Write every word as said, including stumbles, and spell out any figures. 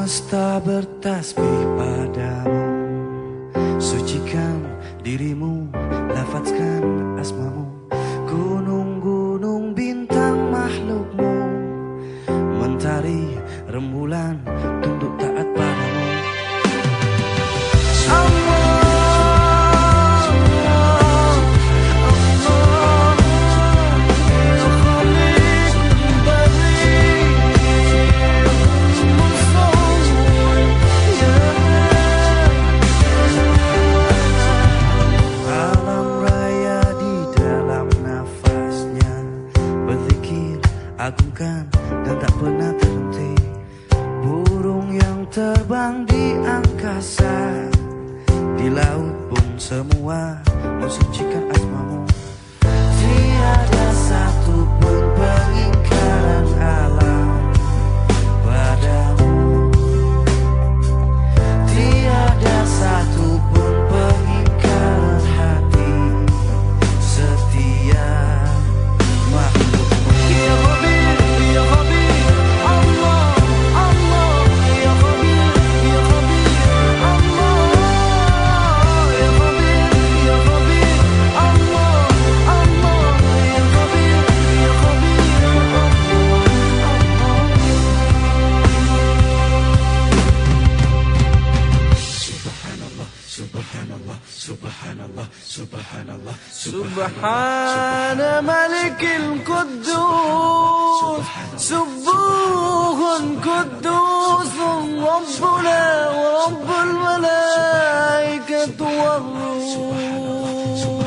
Semesta bertasbih padamu, sucikan dirimu, lafazkan asmamu. Gunung-gunung bintang makhlukmu, mentari rembulan tunduk taat padamu. Agungkan dan tak pernah terhenti, burung yang terbang di angkasa, di laut pun semua mensucikan asmamu. Tiada satu pun pengingkaran alam padamu, tiada satu pun pengingkaran hati setia makhlukmu. Subhanallah, subhanallah, subhana malikil quddus, subuhun quddus, Rabbuna wa Rabbul malaikatu war ruh.